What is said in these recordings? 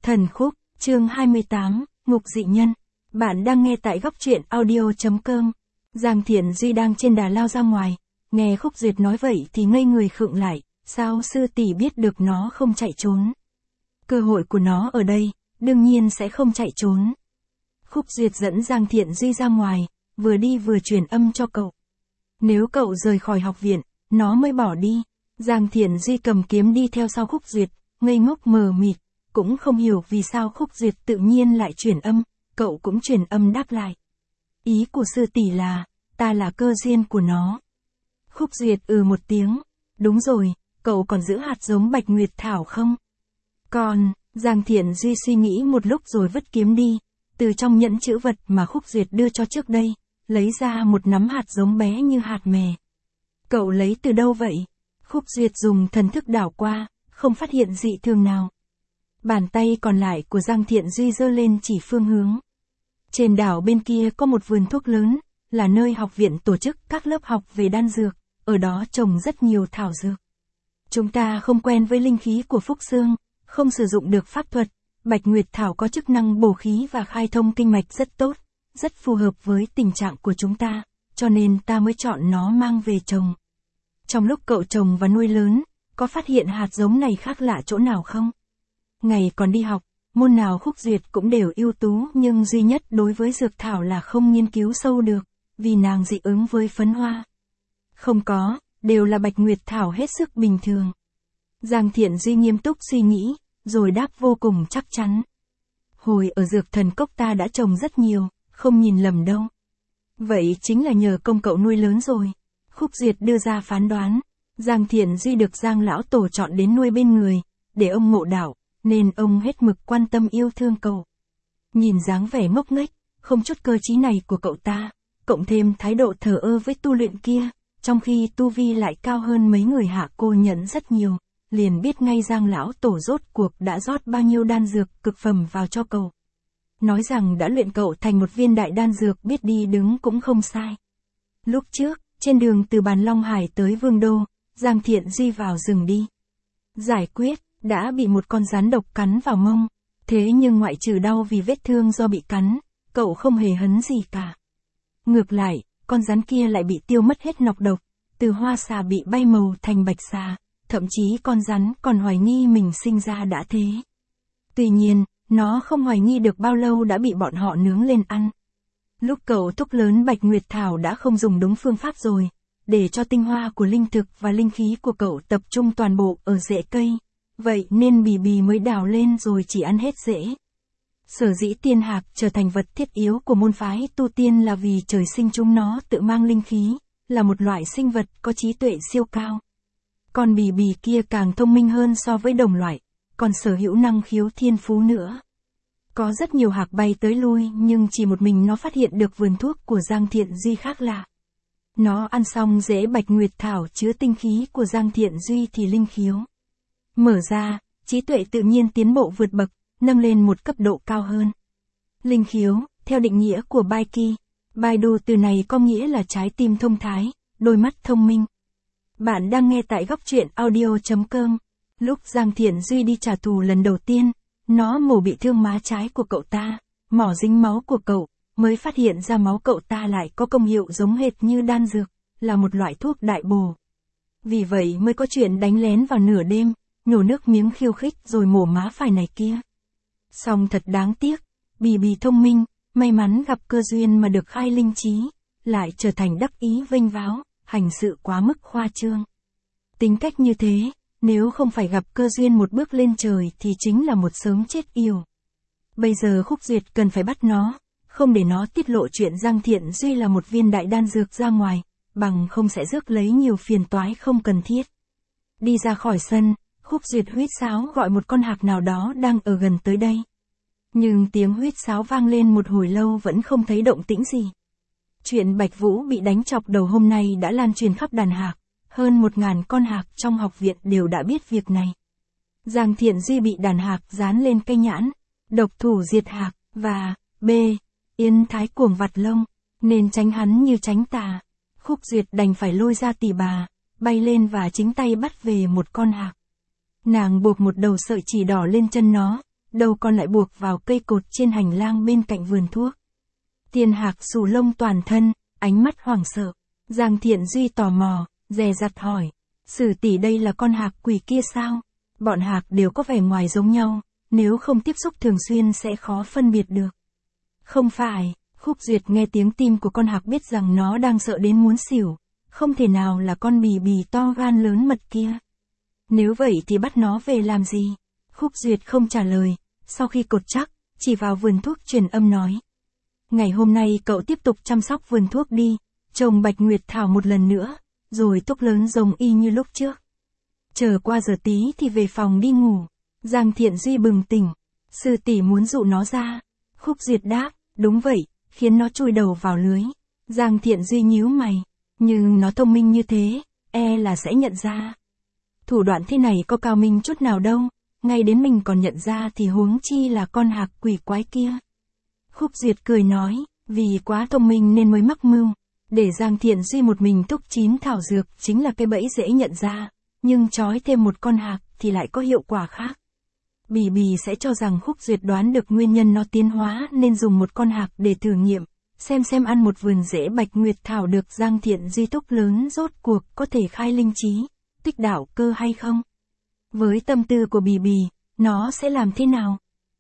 Thần khúc, chương 28, Ngục dị nhân. Bạn đang nghe tại góc truyện audio.com. Giang Thiện Duy đang trên đà lao ra ngoài, nghe Khúc Duyệt nói vậy thì ngây người khựng lại, sao sư tỷ biết được nó không chạy trốn? Cơ hội của nó ở đây, đương nhiên sẽ không chạy trốn. Khúc Duyệt dẫn Giang Thiện Duy ra ngoài, vừa đi vừa truyền âm cho cậu. Nếu cậu rời khỏi học viện, nó mới bỏ đi. Giang Thiện Duy cầm kiếm đi theo sau Khúc Duyệt, ngây ngốc mờ mịt, cũng không hiểu vì sao Khúc Duyệt tự nhiên lại truyền âm, cậu cũng truyền âm đáp lại. Ý của sư tỷ là, ta là cơ duyên của nó. Khúc Duyệt một tiếng, đúng rồi, cậu còn giữ hạt giống Bạch Nguyệt Thảo không? Còn, Giang Thiện Duy suy nghĩ một lúc rồi vứt kiếm đi, từ trong nhẫn chữ vật mà Khúc Duyệt đưa cho trước đây, lấy ra một nắm hạt giống bé như hạt mè. Cậu lấy từ đâu vậy? Khúc Duyệt dùng thần thức đảo qua, không phát hiện dị thường nào. Bàn tay còn lại của Giang Thiện Duy giơ lên chỉ phương hướng. Trên đảo bên kia có một vườn thuốc lớn, là nơi học viện tổ chức các lớp học về đan dược, ở đó trồng rất nhiều thảo dược. Chúng ta không quen với linh khí của Phúc Xương, không sử dụng được pháp thuật, Bạch Nguyệt Thảo có chức năng bổ khí và khai thông kinh mạch rất tốt, rất phù hợp với tình trạng của chúng ta, cho nên ta mới chọn nó mang về trồng. Trong lúc cậu trồng và nuôi lớn, có phát hiện hạt giống này khác lạ chỗ nào không? Ngày còn đi học, môn nào Khúc Duyệt cũng đều ưu tú nhưng duy nhất đối với dược thảo là không nghiên cứu sâu được, vì nàng dị ứng với phấn hoa. Không có, đều là Bạch Nguyệt Thảo hết sức bình thường. Giang Thiện Duy nghiêm túc suy nghĩ, rồi đáp vô cùng chắc chắn. Hồi ở dược thần cốc ta đã trồng rất nhiều, không nhìn lầm đâu. Vậy chính là nhờ công cậu nuôi lớn rồi. Khúc Duyệt đưa ra phán đoán, Giang Thiện Duy được Giang lão tổ chọn đến nuôi bên người, để ông ngộ đạo, nên ông hết mực quan tâm yêu thương cậu. Nhìn dáng vẻ ngốc nghếch, không chút cơ trí này của cậu ta, cộng thêm thái độ thờ ơ với tu luyện kia, trong khi tu vi lại cao hơn mấy người hạ cô nhẫn rất nhiều, liền biết ngay Giang lão tổ rốt cuộc đã rót bao nhiêu đan dược cực phẩm vào cho cậu. Nói rằng đã luyện cậu thành một viên đại đan dược biết đi đứng cũng không sai. Lúc trước, trên đường từ Bàn Long Hải tới Vương Đô, Giang Thiện Duy vào rừng đi giải quyết, đã bị một con rắn độc cắn vào mông, thế nhưng ngoại trừ đau vì vết thương do bị cắn, cậu không hề hấn gì cả. Ngược lại, con rắn kia lại bị tiêu mất hết nọc độc, từ hoa xà bị bay màu thành bạch xà, thậm chí con rắn còn hoài nghi mình sinh ra đã thế. Tuy nhiên, nó không hoài nghi được bao lâu đã bị bọn họ nướng lên ăn. Lúc cậu thúc lớn Bạch Nguyệt Thảo đã không dùng đúng phương pháp rồi, để cho tinh hoa của linh thực và linh khí của cậu tập trung toàn bộ ở rễ cây, vậy nên bì bì mới đào lên rồi chỉ ăn hết rễ. Sở dĩ tiên hạc trở thành vật thiết yếu của môn phái tu tiên là vì trời sinh chúng nó tự mang linh khí, là một loại sinh vật có trí tuệ siêu cao. Con bì bì kia càng thông minh hơn so với đồng loại, còn sở hữu năng khiếu thiên phú nữa. Có rất nhiều hạc bay tới lui nhưng chỉ một mình nó phát hiện được vườn thuốc của Giang Thiện Duy khác lạ. Nó ăn xong rễ Bạch Nguyệt Thảo chứa tinh khí của Giang Thiện Duy thì linh khiếu mở ra, trí tuệ tự nhiên tiến bộ vượt bậc, nâng lên một cấp độ cao hơn. Linh khiếu, theo định nghĩa của Baiki, Baidu từ này có nghĩa là trái tim thông thái, đôi mắt thông minh. Bạn đang nghe tại góc truyện audio.com. Lúc Giang Thiện Duy đi trả thù lần đầu tiên, nó mổ bị thương má trái của cậu ta, mỏ dính máu của cậu, mới phát hiện ra máu cậu ta lại có công hiệu giống hệt như đan dược, là một loại thuốc đại bổ. Vì vậy mới có chuyện đánh lén vào nửa đêm, nhổ nước miếng khiêu khích rồi mổ má phải này kia. Song thật đáng tiếc, bì bì thông minh, may mắn gặp cơ duyên mà được khai linh trí, lại trở thành đắc ý vênh váo, hành sự quá mức khoa trương. Tính cách như thế, nếu không phải gặp cơ duyên một bước lên trời thì chính là một sớm chết yểu. Bây giờ Khúc Duyệt cần phải bắt nó, không để nó tiết lộ chuyện Giang Thiện Duy là một viên đại đan dược ra ngoài, bằng không sẽ rước lấy nhiều phiền toái không cần thiết. Đi ra khỏi sân, Khúc Duyệt huýt sáo gọi một con hạc nào đó đang ở gần tới đây. Nhưng tiếng huýt sáo vang lên một hồi lâu vẫn không thấy động tĩnh gì. Chuyện Bạch Vũ bị đánh chọc đầu hôm nay đã lan truyền khắp đàn hạc, hơn 1000 con hạc trong học viện đều đã biết việc này. Giang Thiện Duy bị đàn hạc dán lên cây nhãn, độc thủ diệt hạc, và Yên Thái cuồng vặt lông, nên tránh hắn như tránh tà. Khúc Duyệt đành phải lôi ra tỉ bà, bay lên và chính tay bắt về một con hạc. Nàng buộc một đầu sợi chỉ đỏ lên chân nó, đầu còn lại buộc vào cây cột trên hành lang bên cạnh vườn thuốc. Tiên Hạc xù lông toàn thân, ánh mắt hoảng sợ. Giang Thiện Duy tò mò, dè dặt hỏi. Sử tỷ đây là con hạc quỷ kia sao? Bọn hạc đều có vẻ ngoài giống nhau, nếu không tiếp xúc thường xuyên sẽ khó phân biệt được. Không phải, Khúc Duyệt nghe tiếng tim của con hạc biết rằng nó đang sợ đến muốn xỉu. Không thể nào là con bì bì to gan lớn mật kia. Nếu vậy thì bắt nó về làm gì? Khúc Duyệt không trả lời, sau khi cột chắc, chỉ vào vườn thuốc truyền âm nói. Ngày hôm nay cậu tiếp tục chăm sóc vườn thuốc đi, trồng Bạch Nguyệt Thảo một lần nữa, rồi túc lớn giống y như lúc trước. Chờ qua giờ tí thì về phòng đi ngủ. Giang Thiện Duy bừng tỉnh. Sư tỷ muốn dụ nó ra. Khúc Duyệt đáp, đúng vậy, khiến nó chui đầu vào lưới. Giang Thiện Duy nhíu mày. Nhưng nó thông minh như thế, e là sẽ nhận ra. Thủ đoạn thế này có cao minh chút nào đâu, ngay đến mình còn nhận ra thì huống chi là con hạc quỷ quái kia. Khúc Duyệt cười nói, vì quá thông minh nên mới mắc mưu. Để Giang Thiện Duy một mình túc 9 thảo dược chính là cái bẫy dễ nhận ra, nhưng trói thêm một con hạc thì lại có hiệu quả khác. Bì bì sẽ cho rằng Khúc Duyệt đoán được nguyên nhân nó tiến hóa nên dùng một con hạc để thử nghiệm, xem ăn một vườn rễ Bạch Nguyệt Thảo được Giang Thiện Duy túc lớn rốt cuộc có thể khai linh trí, tích đạo cơ hay không. Với tâm tư của bì bì, nó sẽ làm thế nào?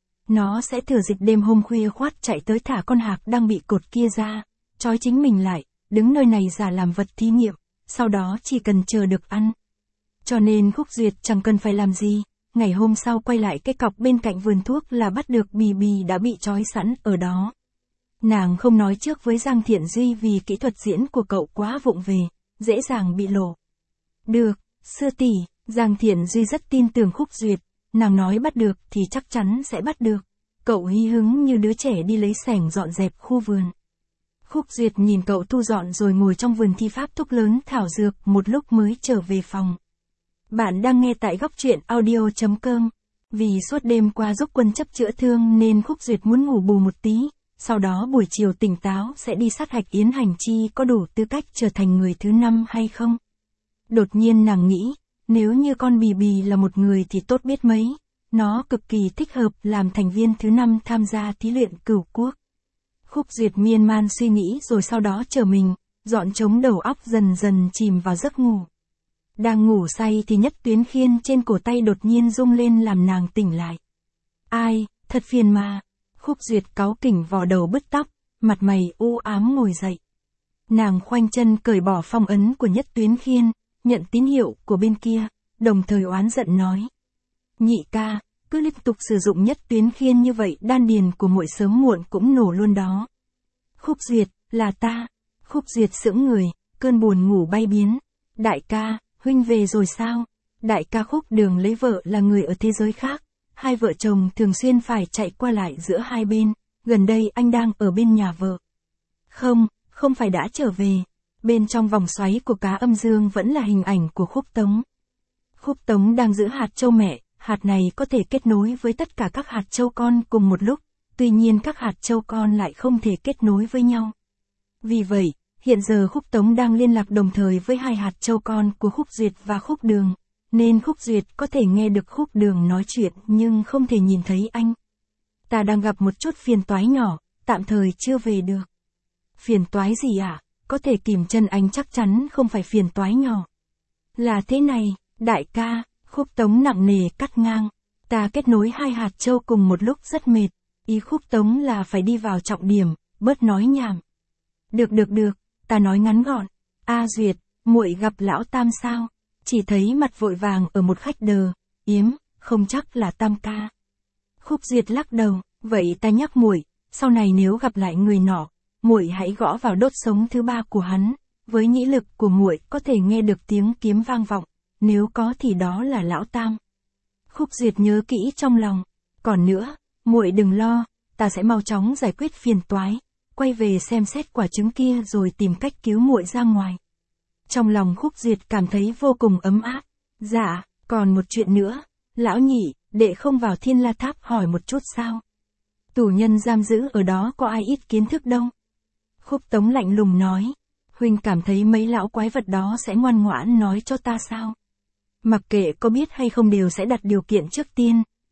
Nó sẽ thừa dịp đêm hôm khuya khoắt chạy tới thả con hạc đang bị cột kia ra, trói chính mình lại, đứng nơi này giả làm vật thí nghiệm, sau đó chỉ cần chờ được ăn. Cho nên Khúc Duyệt chẳng cần phải làm gì, ngày hôm sau quay lại cái cọc bên cạnh vườn thuốc là bắt được bì bì đã bị trói sẵn ở đó. Nàng không nói trước với Giang Thiện Duy vì kỹ thuật diễn của cậu quá vụng về, dễ dàng bị lộ. Được, sư tỷ, Giang Thiện Duy rất tin tưởng Khúc Duyệt, nàng nói bắt được thì chắc chắn sẽ bắt được. Cậu hí hứng như đứa trẻ đi lấy xẻng dọn dẹp khu vườn. Khúc Duyệt nhìn cậu thu dọn rồi ngồi trong vườn thi pháp thúc lớn thảo dược một lúc mới trở về phòng. Bạn đang nghe tại góc truyện audio.com. Vì suốt đêm qua giúp Quân chấp chữa thương nên Khúc Duyệt muốn ngủ bù một tí, sau đó buổi chiều tỉnh táo sẽ đi sát hạch Yến Hành Chi có đủ tư cách trở thành người thứ 5 hay không. Đột nhiên nàng nghĩ, nếu như con bì bì là một người thì tốt biết mấy, nó cực kỳ thích hợp làm thành viên thứ 5 tham gia thí luyện Cửu Quốc. Khúc Duyệt miên man suy nghĩ rồi sau đó trở mình, dọn trống đầu óc dần dần chìm vào giấc ngủ. Đang ngủ say thì Nhất Tuyến khiên trên cổ tay đột nhiên rung lên làm nàng tỉnh lại. Ai, thật phiền mà. Khúc Duyệt cáu kỉnh vò đầu bứt tóc, mặt mày u ám ngồi dậy. Nàng khoanh chân cởi bỏ phong ấn của Nhất Tuyến khiên, nhận tín hiệu của bên kia, đồng thời oán giận nói. Nhị ca, cứ liên tục sử dụng Nhất Tuyến khiên như vậy đan điền của muội sớm muộn cũng nổ luôn đó. Khúc Duyệt, là ta. Khúc Duyệt sững người, cơn buồn ngủ bay biến. Đại ca, huynh về rồi sao? Đại ca Khúc Đường lấy vợ là người ở thế giới khác. Hai vợ chồng thường xuyên phải chạy qua lại giữa hai bên. Gần đây anh đang ở bên nhà vợ. Không phải đã trở về. Bên trong vòng xoáy của cá âm dương vẫn là hình ảnh của Khúc Tống. Khúc Tống đang giữ hạt châu mẹ, hạt này có thể kết nối với tất cả các hạt châu con cùng một lúc, tuy nhiên các hạt châu con lại không thể kết nối với nhau. Vì vậy, hiện giờ Khúc Tống đang liên lạc đồng thời với hai hạt châu con của Khúc Duyệt và Khúc Đường, nên Khúc Duyệt có thể nghe được Khúc Đường nói chuyện nhưng không thể nhìn thấy anh. Ta đang gặp một chút phiền toái nhỏ, tạm thời chưa về được. Phiền toái gì ạ? Có thể kìm chân anh chắc chắn không phải phiền toái nhỏ. Là thế này, đại ca, Khúc Tống nặng nề cắt ngang. Ta kết nối hai hạt châu cùng một lúc rất mệt. Ý Khúc Tống là phải đi vào trọng điểm, bớt nói nhảm. Được, ta nói ngắn gọn. A Duyệt, muội gặp lão Tam sao? Chỉ thấy mặt vội vàng ở một khách đờ, yếm, không chắc là Tam ca. Khúc Duyệt lắc đầu, vậy ta nhắc muội, sau này nếu gặp lại người nọ, muội hãy gõ vào đốt sống thứ 3 của hắn, với nhĩ lực của muội có thể nghe được tiếng kiếm vang vọng, nếu có thì đó là lão Tam. Khúc Duyệt nhớ kỹ trong lòng, còn nữa, muội đừng lo, ta sẽ mau chóng giải quyết phiền toái, quay về xem xét quả trứng kia rồi tìm cách cứu muội ra ngoài. Trong lòng Khúc Duyệt cảm thấy vô cùng ấm áp. Dạ, còn một chuyện nữa, lão nhị, đệ không vào Thiên La Tháp hỏi một chút sao? Tù nhân giam giữ ở đó có ai ít kiến thức đâu? Khúc Tống lạnh lùng nói, huynh cảm thấy mấy lão quái vật đó sẽ ngoan ngoãn nói cho ta sao? Mặc kệ có biết hay không đều sẽ đặt điều kiện trước tiên,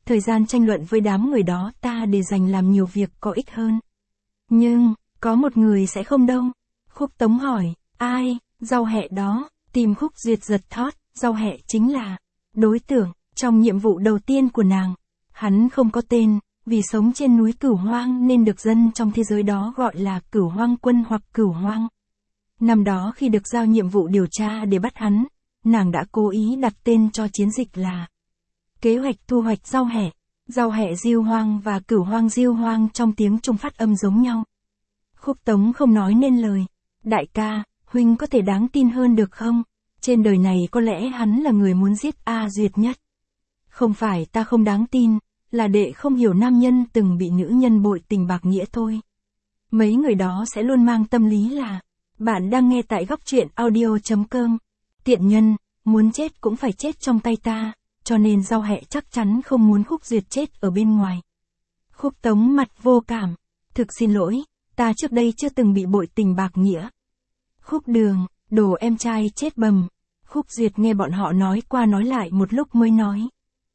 thời gian tranh luận với đám người đó ta để dành làm nhiều việc có ích hơn. Nhưng, có một người sẽ không đâu. Khúc Tống hỏi, ai, Rau Hẹ đó, tim Khúc Duyệt giật thót, Rau Hẹ chính là đối tượng trong nhiệm vụ đầu tiên của nàng. Hắn không có tên, vì sống trên núi Cửu Hoang nên được dân trong thế giới đó gọi là Cửu Hoang Quân hoặc Cửu Hoang. Năm đó khi được giao nhiệm vụ điều tra để bắt hắn, nàng đã cố ý đặt tên cho chiến dịch là Kế hoạch thu hoạch Rau Hẹ. Rau Hẹ Diêu Hoang và Cửu Hoang Diêu Hoang trong tiếng Trung phát âm giống nhau. Khúc Tống không nói nên lời. Đại ca, huynh có thể đáng tin hơn được không? Trên đời này có lẽ hắn là người muốn giết A Duyệt nhất. Không phải ta không đáng tin, là đệ không hiểu nam nhân từng bị nữ nhân bội tình bạc nghĩa thôi. Mấy người đó sẽ luôn mang tâm lý là, bạn đang nghe tại góc truyện audio.com. Tiện nhân, muốn chết cũng phải chết trong tay ta, cho nên Rau Hẹ chắc chắn không muốn Khúc Duyệt chết ở bên ngoài. Khúc Tống mặt vô cảm, thực xin lỗi, ta trước đây chưa từng bị bội tình bạc nghĩa. Khúc Đường, đồ em trai chết bầm. Khúc Duyệt nghe bọn họ nói qua nói lại một lúc mới nói.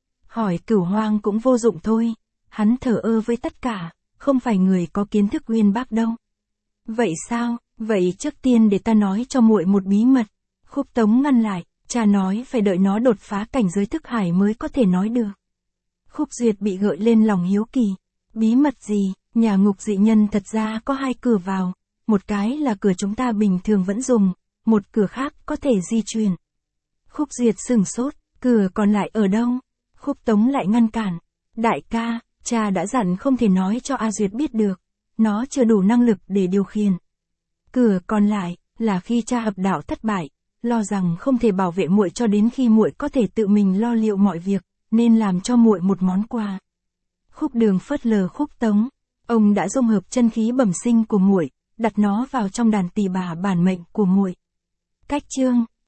Hỏi Cửu Hoang cũng vô dụng thôi, hắn thờ ơ với tất cả, không phải người có kiến thức uyên bác đâu. Vậy sao, vậy trước tiên để ta nói cho muội một bí mật. Khúc Tống ngăn lại, cha nói phải đợi nó đột phá cảnh giới thức hải mới có thể nói được. Khúc Duyệt bị gợi lên lòng hiếu kỳ. Bí mật gì? Nhà ngục dị nhân thật ra có 2 cửa vào, một cái là cửa chúng ta bình thường vẫn dùng, một cửa khác có thể di chuyển. Khúc Duyệt sửng sốt, cửa còn lại ở đâu? Khúc Tống lại ngăn cản. Đại ca, cha đã dặn không thể nói cho A Duyệt biết được, nó chưa đủ năng lực để điều khiển. Cửa còn lại là khi cha hợp đạo thất bại, lo rằng không thể bảo vệ muội cho đến khi muội có thể tự mình lo liệu mọi việc, nên làm cho muội một món quà. Khúc Đường phớt lờ Khúc Tống. Ông đã dung hợp chân khí bẩm sinh của muội, đặt nó vào trong đàn tỳ bà bản mệnh của muội. Cách chương